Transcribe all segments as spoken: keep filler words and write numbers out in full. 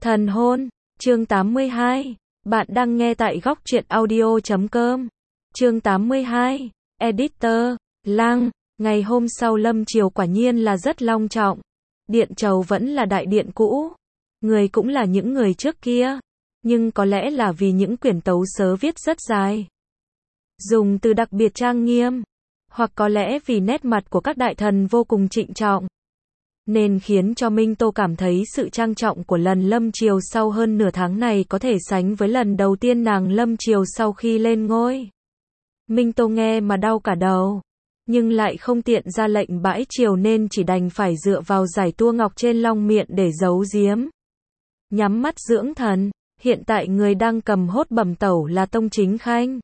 Thần hôn, chương tám mươi hai. Bạn đang nghe tại góc truyện audio chấm com. Chương tám mươi hai. Editor, Lăng, ngày hôm sau lâm triều quả nhiên là rất long trọng. Điện Trầu vẫn là đại điện cũ. Người cũng là những người trước kia. Nhưng có lẽ là vì những quyển tấu sớ viết rất dài. Dùng từ đặc biệt trang nghiêm. Hoặc có lẽ vì nét mặt của các đại thần vô cùng trịnh trọng. Nên khiến cho Minh Tô cảm thấy sự trang trọng của lần lâm triều sau hơn nửa tháng này có thể sánh với lần đầu tiên nàng lâm triều sau khi lên ngôi. Minh Tô nghe mà đau cả đầu, nhưng lại không tiện ra lệnh bãi triều nên chỉ đành phải dựa vào giải tua ngọc trên long miện để giấu giếm. Nhắm mắt dưỡng thần, hiện tại người đang cầm hốt bẩm tẩu là Tông Chính Khanh.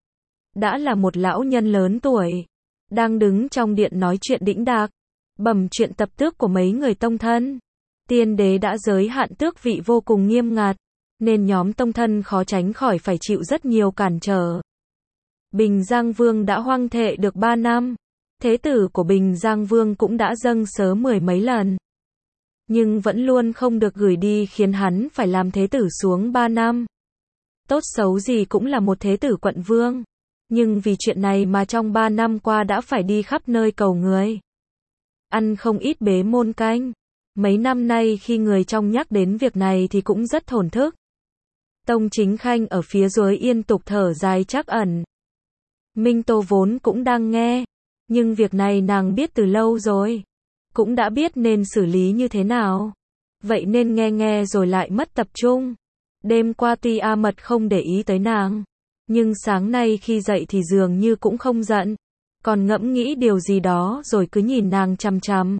Đã là một lão nhân lớn tuổi, đang đứng trong điện nói chuyện đĩnh đạc. Bẩm chuyện tập tước của mấy người tông thân. Tiên đế đã giới hạn tước vị vô cùng nghiêm ngặt, nên nhóm tông thân khó tránh khỏi phải chịu rất nhiều cản trở. Bình Giang Vương đã hoang thệ được ba năm. Thế tử của Bình Giang Vương cũng đã dâng sớ mười mấy lần. Nhưng vẫn luôn không được gửi đi khiến hắn phải làm thế tử xuống ba năm. Tốt xấu gì cũng là một thế tử quận vương. Nhưng vì chuyện này mà trong ba năm qua đã phải đi khắp nơi cầu người. Ăn không ít bế môn canh. Mấy năm nay khi người trong nhắc đến việc này thì cũng rất thổn thức. Tông Chính Khanh ở phía dưới yên tục thở dài trắc ẩn. Minh Tô vốn cũng đang nghe. Nhưng việc này nàng biết từ lâu rồi. Cũng đã biết nên xử lý như thế nào. Vậy nên nghe nghe rồi lại mất tập trung. Đêm qua tuy A Mật không để ý tới nàng. Nhưng sáng nay khi dậy thì dường như cũng không giận. Còn ngẫm nghĩ điều gì đó rồi cứ nhìn nàng chằm chằm.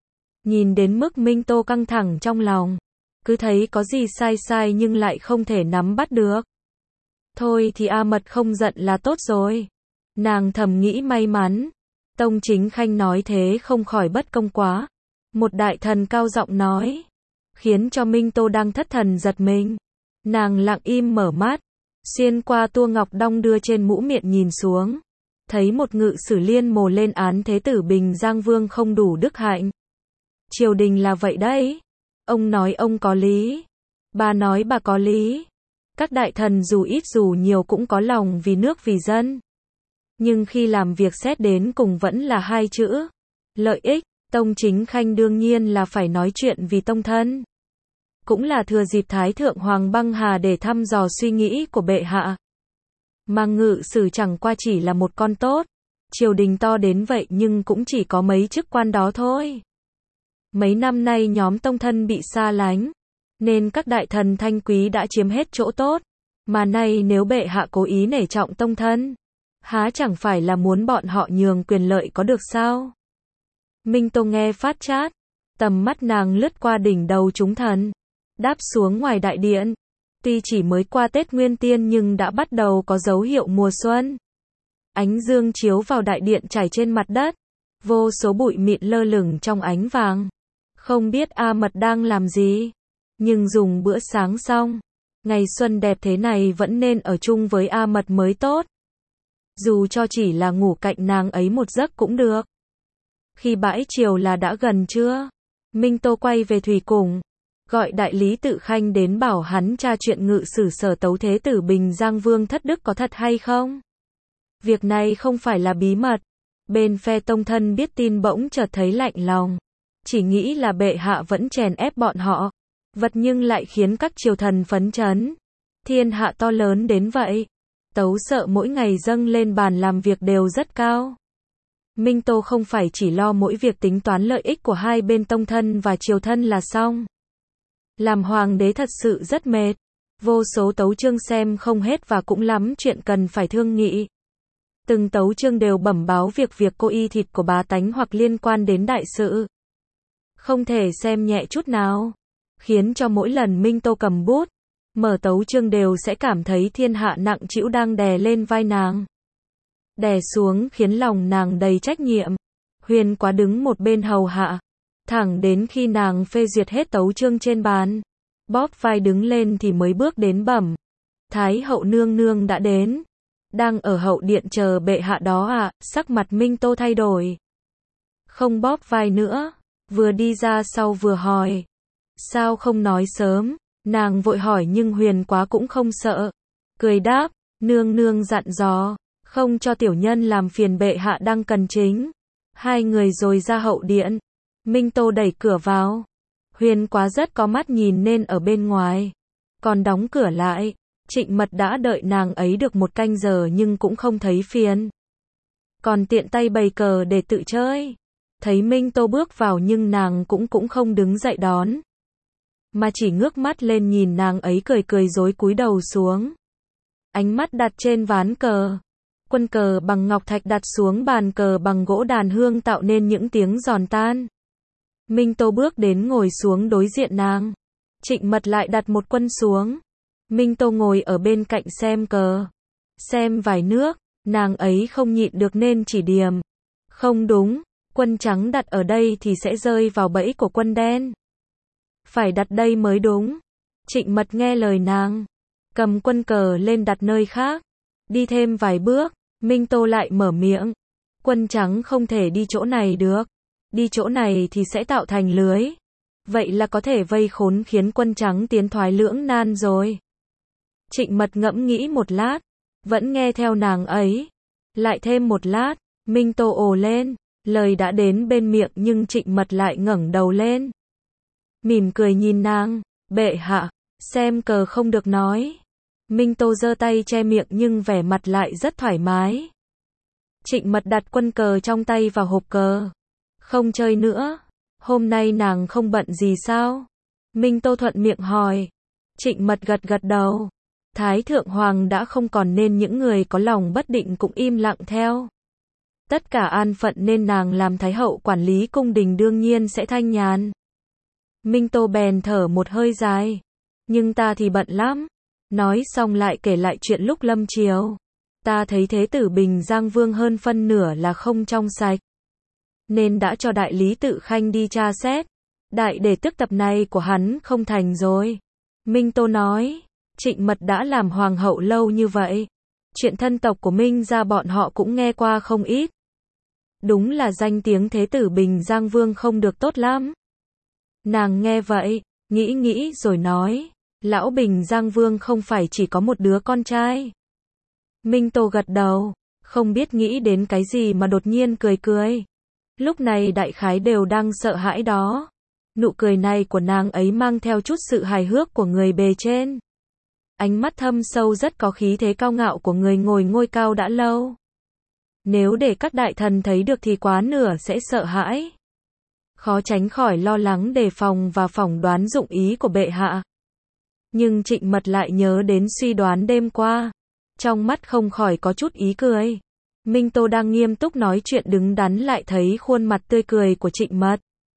Nhìn đến mức Minh Tô căng thẳng trong lòng. Cứ thấy có gì sai sai nhưng lại không thể nắm bắt được. Thôi thì A Mật không giận là tốt rồi. Nàng thầm nghĩ may mắn. Tông Chính Khanh nói thế không khỏi bất công quá. Một đại thần cao giọng nói. Khiến cho Minh Tô đang thất thần giật mình. Nàng lặng im mở mắt. Xuyên qua tua ngọc đong đưa trên mũ miệng nhìn xuống. Thấy một ngự sử liên mồ lên án thế tử Bình Giang Vương không đủ đức hạnh. Triều đình là vậy đấy. Ông nói ông có lý. Bà nói bà có lý. Các đại thần dù ít dù nhiều cũng có lòng vì nước vì dân. Nhưng khi làm việc xét đến cùng vẫn là hai chữ. Lợi ích. Tông Chính Khanh đương nhiên là phải nói chuyện vì tông thân. Cũng là thừa dịp Thái Thượng Hoàng băng hà để thăm dò suy nghĩ của bệ hạ. Mà ngự sử chẳng qua chỉ là một con tốt. Triều đình to đến vậy nhưng cũng chỉ có mấy chức quan đó thôi. Mấy năm nay nhóm tông thân bị xa lánh. Nên các đại thần thanh quý đã chiếm hết chỗ tốt. Mà nay nếu bệ hạ cố ý nể trọng tông thân. Há chẳng phải là muốn bọn họ nhường quyền lợi có được sao? Minh Tô nghe phát chát. Tầm mắt nàng lướt qua đỉnh đầu chúng thần. Đáp xuống ngoài đại điện. Tuy chỉ mới qua Tết Nguyên Tiên nhưng đã bắt đầu có dấu hiệu mùa xuân. Ánh dương chiếu vào đại điện chảy trên mặt đất. Vô số bụi mịn lơ lửng trong ánh vàng. Không biết A Mật đang làm gì. Nhưng dùng bữa sáng xong. Ngày xuân đẹp thế này vẫn nên ở chung với A Mật mới tốt. Dù cho chỉ là ngủ cạnh nàng ấy một giấc cũng được. Khi bãi triều là đã gần chưa? Minh Tô quay về thủy cung. Gọi đại lý Tự Khanh đến bảo hắn tra chuyện ngự sử sở tấu thế tử Bình Giang Vương thất đức có thật hay không. Việc này không phải là bí mật. Bên phe tông thân biết tin bỗng chợt thấy lạnh lòng. Chỉ nghĩ là bệ hạ vẫn chèn ép bọn họ. Vật nhưng lại khiến các triều thần phấn chấn. Thiên hạ to lớn đến vậy. Tấu sợ mỗi ngày dâng lên bàn làm việc đều rất cao. Minh Tô không phải chỉ lo mỗi việc tính toán lợi ích của hai bên tông thân và triều thân là xong. Làm hoàng đế thật sự rất mệt. Vô số tấu chương xem không hết và cũng lắm chuyện cần phải thương nghị. Từng tấu chương đều bẩm báo việc việc cô y thịt của bá tánh hoặc liên quan đến đại sự. Không thể xem nhẹ chút nào. Khiến cho mỗi lần Minh Tô cầm bút, mở tấu chương đều sẽ cảm thấy thiên hạ nặng trĩu đang đè lên vai nàng. Đè xuống khiến lòng nàng đầy trách nhiệm. Huyền quá đứng một bên hầu hạ. Thẳng đến khi nàng phê duyệt hết tấu chương trên bàn. Bóp vai đứng lên thì mới bước đến bẩm. Thái hậu nương nương đã đến. Đang ở hậu điện chờ bệ hạ đó à, sắc mặt Minh Tô thay đổi. Không bóp vai nữa. Vừa đi ra sau vừa hỏi. Sao không nói sớm? Nàng vội hỏi nhưng Huyền Quá cũng không sợ. Cười đáp, nương nương dặn dò, không cho tiểu nhân làm phiền bệ hạ đang cần chính. Hai người rồi ra hậu điện. Minh Tô đẩy cửa vào. Huyền Quá rất có mắt nhìn nên ở bên ngoài. Còn đóng cửa lại. Trịnh Mật đã đợi nàng ấy được một canh giờ nhưng cũng không thấy phiền. Còn tiện tay bày cờ để tự chơi. Thấy Minh Tô bước vào nhưng nàng cũng cũng không đứng dậy đón. Mà chỉ ngước mắt lên nhìn nàng ấy cười cười rối cúi đầu xuống. Ánh mắt đặt trên ván cờ. Quân cờ bằng ngọc thạch đặt xuống bàn cờ bằng gỗ đàn hương tạo nên những tiếng giòn tan. Minh Tô bước đến ngồi xuống đối diện nàng. Trịnh Mật lại đặt một quân xuống. Minh Tô ngồi ở bên cạnh xem cờ. Xem vài nước, nàng ấy không nhịn được nên chỉ điềm. Không đúng, quân trắng đặt ở đây thì sẽ rơi vào bẫy của quân đen. Phải đặt đây mới đúng. Trịnh Mật nghe lời nàng. Cầm quân cờ lên đặt nơi khác. Đi thêm vài bước, Minh Tô lại mở miệng. Quân trắng không thể đi chỗ này được. Đi chỗ này thì sẽ tạo thành lưới. Vậy là có thể vây khốn khiến quân trắng tiến thoái lưỡng nan rồi. Trịnh Mật ngẫm nghĩ một lát. Vẫn nghe theo nàng ấy. Lại thêm một lát, Minh Tô ồ lên. Lời đã đến bên miệng nhưng Trịnh Mật lại ngẩng đầu lên. Mỉm cười nhìn nàng. Bệ hạ, xem cờ không được nói. Minh Tô giơ tay che miệng nhưng vẻ mặt lại rất thoải mái. Trịnh Mật đặt quân cờ trong tay vào hộp cờ. Không chơi nữa. Hôm nay nàng không bận gì sao? Minh Tô thuận miệng hỏi. Trịnh Mật gật gật đầu. Thái thượng hoàng đã không còn nên những người có lòng bất định cũng im lặng theo. Tất cả an phận nên nàng làm thái hậu quản lý cung đình đương nhiên sẽ thanh nhàn. Minh Tô bèn thở một hơi dài. Nhưng ta thì bận lắm. Nói xong lại kể lại chuyện lúc lâm triều. Ta thấy thế tử Bình Giang Vương hơn phân nửa là không trong sạch. Nên đã cho đại lý Tự Khanh đi tra xét. Đại để tức tập này của hắn không thành rồi. Minh Tô nói. Trịnh Mật đã làm hoàng hậu lâu như vậy. Chuyện thân tộc của Minh gia bọn họ cũng nghe qua không ít. Đúng là danh tiếng thế tử Bình Giang Vương không được tốt lắm. Nàng nghe vậy, nghĩ nghĩ rồi nói. Lão Bình Giang Vương không phải chỉ có một đứa con trai. Minh Tô gật đầu, không biết nghĩ đến cái gì mà đột nhiên cười cười. Lúc này đại khái đều đang sợ hãi đó. Nụ cười này của nàng ấy mang theo chút sự hài hước của người bề trên. Ánh mắt thâm sâu rất có khí thế cao ngạo của người ngồi ngôi cao đã lâu. Nếu để các đại thần thấy được thì quá nửa sẽ sợ hãi. Khó tránh khỏi lo lắng đề phòng và phỏng đoán dụng ý của bệ hạ. Nhưng Trịnh Mật lại nhớ đến suy đoán đêm qua. Trong mắt không khỏi có chút ý cười. Minh Tô đang nghiêm túc nói chuyện đứng đắn lại thấy khuôn mặt tươi cười của Trịnh Mật.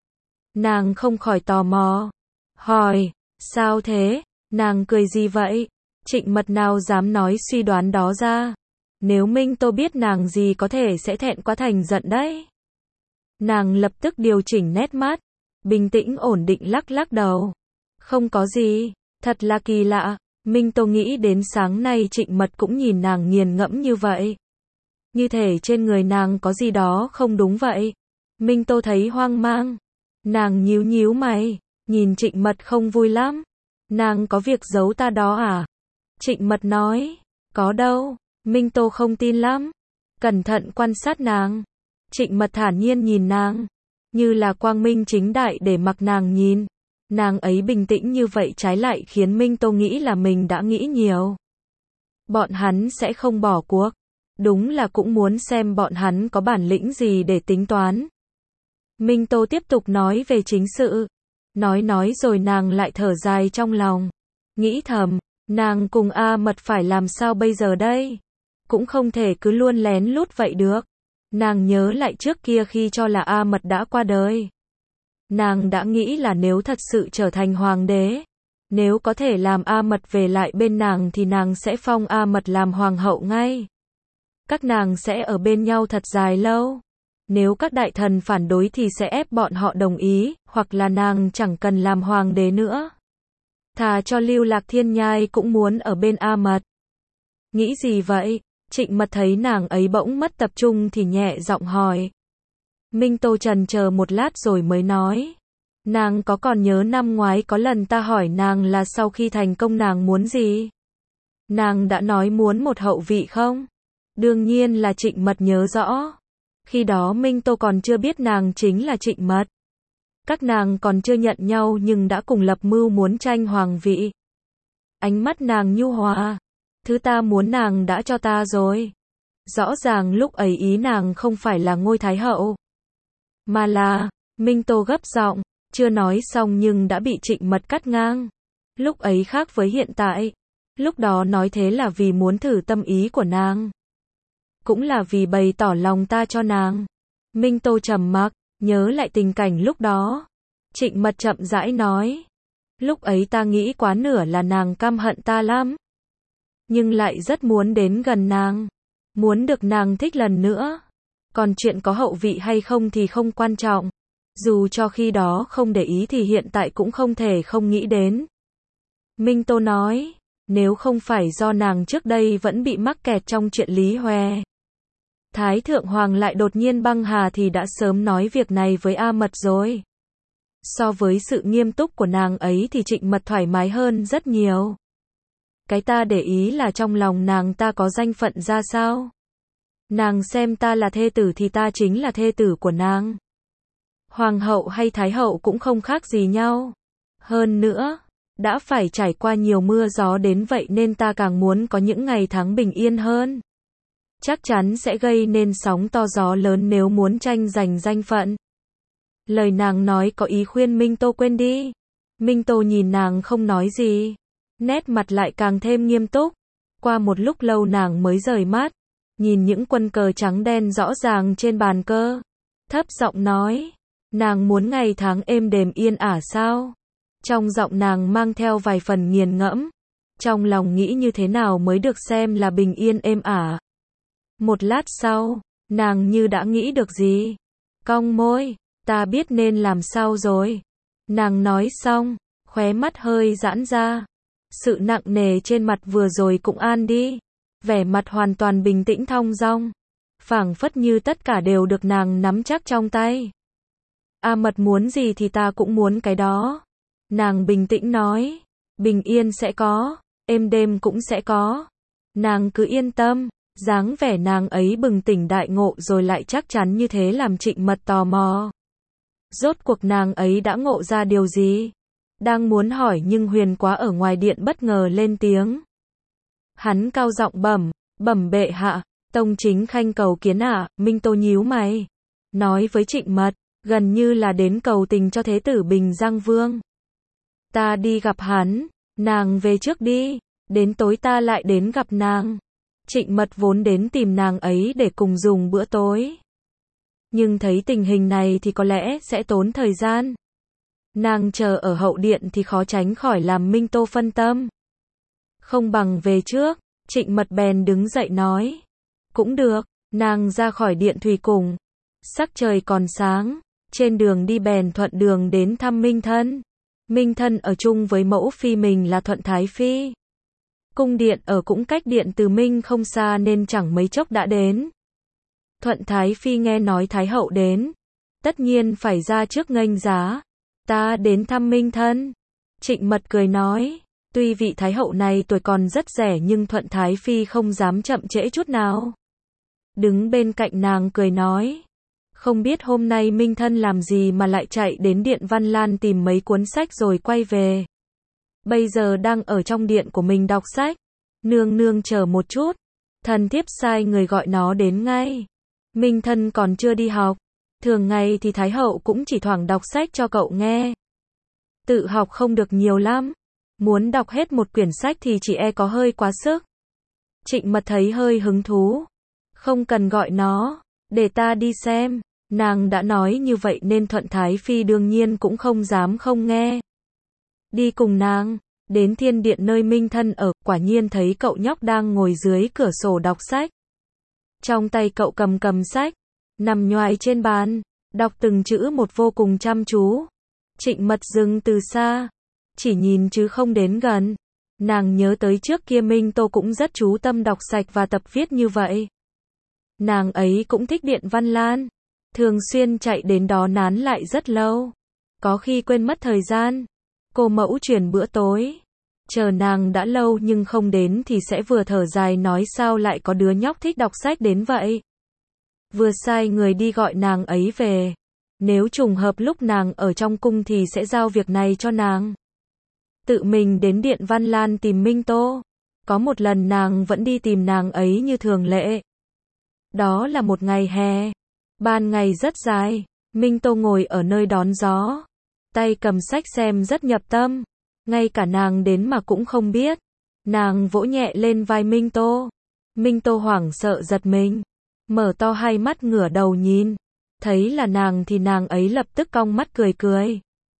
Nàng không khỏi tò mò. Hỏi, sao thế? Nàng cười gì vậy? Trịnh Mật nào dám nói suy đoán đó ra. Nếu Minh Tô biết nàng gì có thể sẽ thẹn quá thành giận đấy. Nàng lập tức điều chỉnh nét mắt. Bình tĩnh ổn định lắc lắc đầu. Không có gì. Thật là kỳ lạ. Minh Tô nghĩ đến sáng nay Trịnh Mật cũng nhìn nàng nghiền ngẫm như vậy. Như thể trên người nàng có gì đó không đúng vậy. Minh Tô thấy hoang mang. Nàng nhíu nhíu mày. Nhìn Trịnh Mật không vui lắm. Nàng có việc giấu ta đó à? Trịnh Mật nói. Có đâu. Minh Tô không tin lắm. Cẩn thận quan sát nàng. Trịnh Mật thản nhiên nhìn nàng. Như là quang minh chính đại để mặc nàng nhìn. Nàng ấy bình tĩnh như vậy trái lại khiến Minh Tô nghĩ là mình đã nghĩ nhiều. Bọn hắn sẽ không bỏ cuộc. Đúng là cũng muốn xem bọn hắn có bản lĩnh gì để tính toán. Minh Tô tiếp tục nói về chính sự. Nói nói rồi nàng lại thở dài trong lòng. Nghĩ thầm, nàng cùng A Mật phải làm sao bây giờ đây? Cũng không thể cứ luôn lén lút vậy được. Nàng nhớ lại trước kia khi cho là A Mật đã qua đời. Nàng đã nghĩ là nếu thật sự trở thành hoàng đế, nếu có thể làm A Mật về lại bên nàng thì nàng sẽ phong A Mật làm hoàng hậu ngay. Các nàng sẽ ở bên nhau thật dài lâu. Nếu các đại thần phản đối thì sẽ ép bọn họ đồng ý, hoặc là nàng chẳng cần làm hoàng đế nữa. Thà cho Lưu Lạc Thiên Nhai cũng muốn ở bên A Mật. Nghĩ gì vậy? Trịnh Mật thấy nàng ấy bỗng mất tập trung thì nhẹ giọng hỏi. Minh Tô trần chờ một lát rồi mới nói. Nàng có còn nhớ năm ngoái có lần ta hỏi nàng là sau khi thành công nàng muốn gì? Nàng đã nói muốn một hậu vị không? Đương nhiên là Trịnh Mật nhớ rõ. Khi đó Minh Tô còn chưa biết nàng chính là Trịnh Mật. Các nàng còn chưa nhận nhau nhưng đã cùng lập mưu muốn tranh hoàng vị. Ánh mắt nàng nhu hòa. Thứ ta muốn nàng đã cho ta rồi. Rõ ràng lúc ấy ý nàng không phải là ngôi thái hậu. Mà là, Minh Tô gấp giọng, chưa nói xong nhưng đã bị Trịnh Mật cắt ngang. Lúc ấy khác với hiện tại. Lúc đó nói thế là vì muốn thử tâm ý của nàng. Cũng là vì bày tỏ lòng ta cho nàng. Minh Tô trầm mặc, nhớ lại tình cảnh lúc đó. Trịnh Mật chậm rãi nói. Lúc ấy ta nghĩ quá nửa là nàng căm hận ta lắm. Nhưng lại rất muốn đến gần nàng. Muốn được nàng thích lần nữa. Còn chuyện có hậu vị hay không thì không quan trọng. Dù cho khi đó không để ý thì hiện tại cũng không thể không nghĩ đến. Minh Tô nói. Nếu không phải do nàng trước đây vẫn bị mắc kẹt trong chuyện Lý Hòe. Thái Thượng Hoàng lại đột nhiên băng hà thì đã sớm nói việc này với A Mật rồi. So với sự nghiêm túc của nàng ấy thì Trịnh Mật thoải mái hơn rất nhiều. Cái ta để ý là trong lòng nàng ta có danh phận ra sao. Nàng xem ta là thê tử thì ta chính là thê tử của nàng. Hoàng hậu hay thái hậu cũng không khác gì nhau. Hơn nữa, đã phải trải qua nhiều mưa gió đến vậy nên ta càng muốn có những ngày tháng bình yên hơn. Chắc chắn sẽ gây nên sóng to gió lớn nếu muốn tranh giành danh phận. Lời nàng nói có ý khuyên Minh Tô quên đi. Minh Tô nhìn nàng không nói gì. Nét mặt lại càng thêm nghiêm túc. Qua một lúc lâu nàng mới rời mắt. Nhìn những quân cờ trắng đen rõ ràng trên bàn cờ. Thấp giọng nói. Nàng muốn ngày tháng êm đềm yên ả sao? Trong giọng nàng mang theo vài phần nghiền ngẫm. Trong lòng nghĩ như thế nào mới được xem là bình yên êm ả. Một lát sau, nàng như đã nghĩ được gì. Cong môi, ta biết nên làm sao rồi. Nàng nói xong, khóe mắt hơi giãn ra. Sự nặng nề trên mặt vừa rồi cũng an đi. Vẻ mặt hoàn toàn bình tĩnh thong dong. Phảng phất như tất cả đều được nàng nắm chắc trong tay. A Mật muốn gì thì ta cũng muốn cái đó. Nàng bình tĩnh nói. Bình yên sẽ có, êm đêm cũng sẽ có. Nàng cứ yên tâm. Dáng vẻ nàng ấy bừng tỉnh đại ngộ rồi lại chắc chắn như thế làm Trịnh Mật tò mò. Rốt cuộc nàng ấy đã ngộ ra điều gì? Đang muốn hỏi nhưng Huyền Quá ở ngoài điện bất ngờ lên tiếng. Hắn cao giọng bẩm, bẩm bệ hạ, tông chính khanh cầu kiến ạ. Minh Tô nhíu mày, nói với Trịnh Mật, gần như là đến cầu tình cho thế tử Bình Giang Vương. Ta đi gặp hắn, nàng về trước đi, đến tối ta lại đến gặp nàng. Trịnh Mật vốn đến tìm nàng ấy để cùng dùng bữa tối. Nhưng thấy tình hình này thì có lẽ sẽ tốn thời gian. Nàng chờ ở hậu điện thì khó tránh khỏi làm Minh Tô phân tâm. Không bằng về trước, Trịnh Mật bèn đứng dậy nói. Cũng được, nàng ra khỏi điện thủy cùng. Sắc trời còn sáng, trên đường đi bèn thuận đường đến thăm Minh Thân. Minh Thân ở chung với mẫu phi mình là Thuận Thái Phi. Cung điện ở cũng cách điện Từ Minh không xa nên chẳng mấy chốc đã đến. Thuận Thái Phi nghe nói Thái Hậu đến. Tất nhiên phải ra trước nghênh giá. Ta đến thăm Minh Thân. Trịnh Mật cười nói. Tuy vị Thái Hậu này tuổi còn rất rẻ nhưng Thuận Thái Phi không dám chậm trễ chút nào. Đứng bên cạnh nàng cười nói. Không biết hôm nay Minh Thân làm gì mà lại chạy đến điện Văn Lan tìm mấy cuốn sách rồi quay về. Bây giờ đang ở trong điện của mình đọc sách. Nương nương chờ một chút. Thần thiếp sai người gọi nó đến ngay. Minh Thân còn chưa đi học. Thường ngày thì Thái Hậu cũng chỉ thoảng đọc sách cho cậu nghe. Tự học không được nhiều lắm. Muốn đọc hết một quyển sách thì chỉ e có hơi quá sức. Trịnh Mật thấy hơi hứng thú. Không cần gọi nó. Để ta đi xem. Nàng đã nói như vậy nên Thuận Thái Phi đương nhiên cũng không dám không nghe. Đi cùng nàng. Đến thiên điện nơi Minh Thân ở, quả nhiên thấy cậu nhóc đang ngồi dưới cửa sổ đọc sách. Trong tay cậu cầm cầm sách, nằm nhoài trên bàn, đọc từng chữ một vô cùng chăm chú. Trịnh Mật dừng từ xa, chỉ nhìn chứ không đến gần. Nàng nhớ tới trước kia Minh Tô cũng rất chú tâm đọc sách và tập viết như vậy. Nàng ấy cũng thích điện Văn Lan, thường xuyên chạy đến đó nán lại rất lâu. có khi quên mất thời gian. Cô mẫu truyền bữa tối. Chờ nàng đã lâu nhưng không đến thì sẽ vừa thở dài nói sao lại có đứa nhóc thích đọc sách đến vậy. Vừa sai người đi gọi nàng ấy về. Nếu trùng hợp lúc nàng ở trong cung thì sẽ giao việc này cho nàng. Tự mình đến Điện Văn Lan tìm Minh Tô. Có một lần nàng vẫn đi tìm nàng ấy như thường lệ. Đó là một ngày hè. Ban ngày rất dài. Minh Tô ngồi ở nơi đón gió. Tay cầm sách xem rất nhập tâm. Ngay cả nàng đến mà cũng không biết. Nàng vỗ nhẹ lên vai Minh Tô. Minh Tô hoảng sợ giật mình. Mở to hai mắt ngửa đầu nhìn. Thấy là nàng thì nàng ấy lập tức cong mắt cười cười.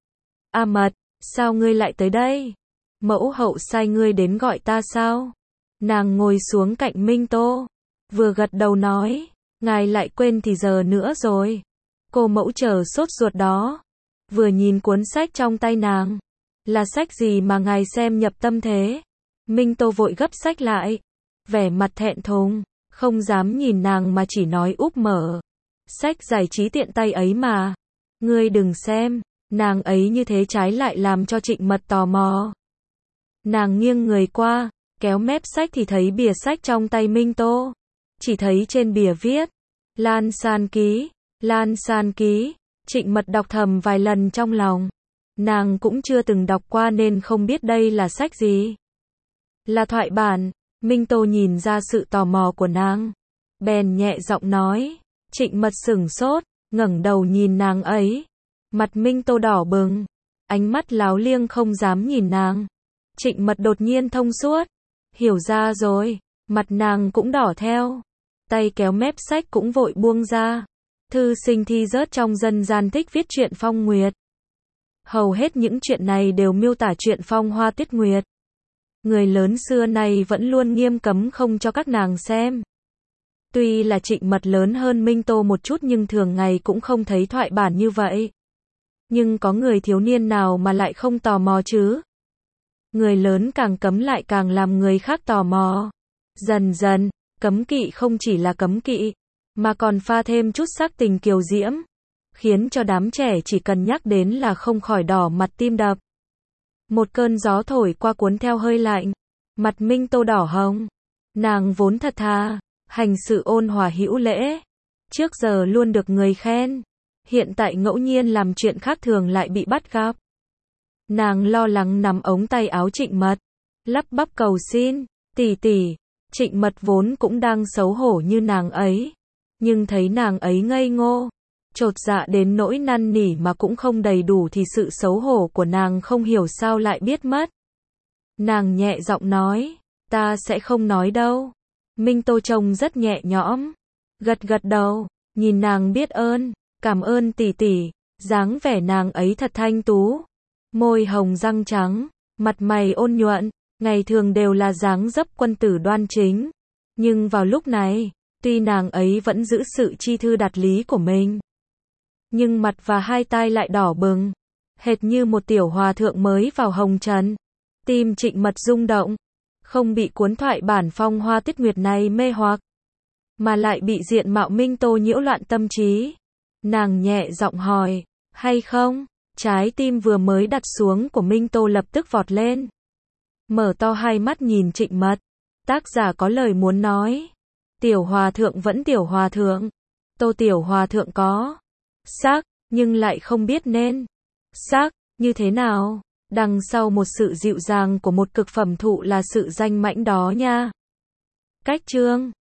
A Mật, sao ngươi lại tới đây? Mẫu hậu sai ngươi đến gọi ta sao? Nàng ngồi xuống cạnh Minh Tô. Vừa gật đầu nói. Ngài lại quên thì giờ nữa rồi. Cô mẫu chờ sốt ruột đó. Vừa nhìn cuốn sách trong tay nàng. Là sách gì mà ngài xem nhập tâm thế? Minh Tô vội gấp sách lại. Vẻ mặt thẹn thùng. Không dám nhìn nàng mà chỉ nói úp mở. Sách giải trí tiện tay ấy mà. Ngươi đừng xem. Nàng ấy như thế trái lại làm cho Trịnh Mật tò mò. Nàng nghiêng người qua. Kéo mép sách thì thấy bìa sách trong tay Minh Tô. Chỉ thấy trên bìa viết. Lan San Ký. Lan San Ký. Trịnh Mật đọc thầm vài lần trong lòng. Nàng cũng chưa từng đọc qua nên không biết đây là sách gì. Là thoại bản. Minh Tô nhìn ra sự tò mò của nàng. Bèn nhẹ giọng nói. Trịnh Mật sửng sốt, ngẩng đầu nhìn nàng ấy. Mặt Minh Tô đỏ bừng. Ánh mắt láo liêng không dám nhìn nàng. Trịnh Mật đột nhiên thông suốt. Hiểu ra rồi. Mặt nàng cũng đỏ theo. Tay kéo mép sách cũng vội buông ra. Thư sinh thi rớt trong dân gian thích viết truyện phong nguyệt. Hầu hết những chuyện này đều miêu tả chuyện phong hoa tuyết nguyệt. Người lớn xưa này vẫn luôn nghiêm cấm không cho các nàng xem. Tuy là Trịnh Mật lớn hơn Minh Tô một chút nhưng thường ngày cũng không thấy thoại bản như vậy. Nhưng có người thiếu niên nào mà lại không tò mò chứ? Người lớn càng cấm lại càng làm người khác tò mò. Dần dần, cấm kỵ không chỉ là cấm kỵ, mà còn pha thêm chút sắc tình kiều diễm, khiến cho đám trẻ chỉ cần nhắc đến là không khỏi đỏ mặt tim đập. Một cơn gió thổi qua cuốn theo hơi lạnh, mặt Minh Tô đỏ hồng. Nàng vốn thật thà, hành sự ôn hòa hữu lễ, trước giờ luôn được người khen, hiện tại ngẫu nhiên làm chuyện khác thường lại bị bắt gặp. Nàng lo lắng nắm ống tay áo Trịnh Mật, lắp bắp cầu xin, tỷ tỷ. Trịnh Mật vốn cũng đang xấu hổ như nàng ấy, nhưng thấy nàng ấy ngây ngô, chột dạ đến nỗi năn nỉ mà cũng không đầy đủ thì sự xấu hổ của nàng không hiểu sao lại biết mất. Nàng nhẹ giọng nói, ta sẽ không nói đâu. Minh Tô trông rất nhẹ nhõm, gật gật đầu, nhìn nàng biết ơn, cảm ơn tỷ tỷ. Dáng vẻ nàng ấy thật thanh tú, môi hồng răng trắng, mặt mày ôn nhuận, ngày thường đều là dáng dấp quân tử đoan chính. Nhưng vào lúc này, tuy nàng ấy vẫn giữ sự chi thư đạt lý của mình, nhưng mặt và hai tai lại đỏ bừng, hệt như một tiểu hòa thượng mới vào hồng trần. Tim Trịnh Mật rung động, không bị cuốn thoại bản phong hoa tuyết nguyệt này mê hoặc, mà lại bị diện mạo Minh Tô nhiễu loạn tâm trí. Nàng nhẹ giọng hỏi, hay không? Trái tim vừa mới đặt xuống của Minh Tô lập tức vọt lên. Mở to hai mắt nhìn Trịnh Mật. Tác giả có lời muốn nói. Tiểu hòa thượng vẫn tiểu hòa thượng. Tô tiểu hòa thượng có sắc, nhưng lại không biết nên sắc như thế nào. Đằng sau một sự dịu dàng của một cực phẩm thụ là sự danh mãnh đó nha. Cách chương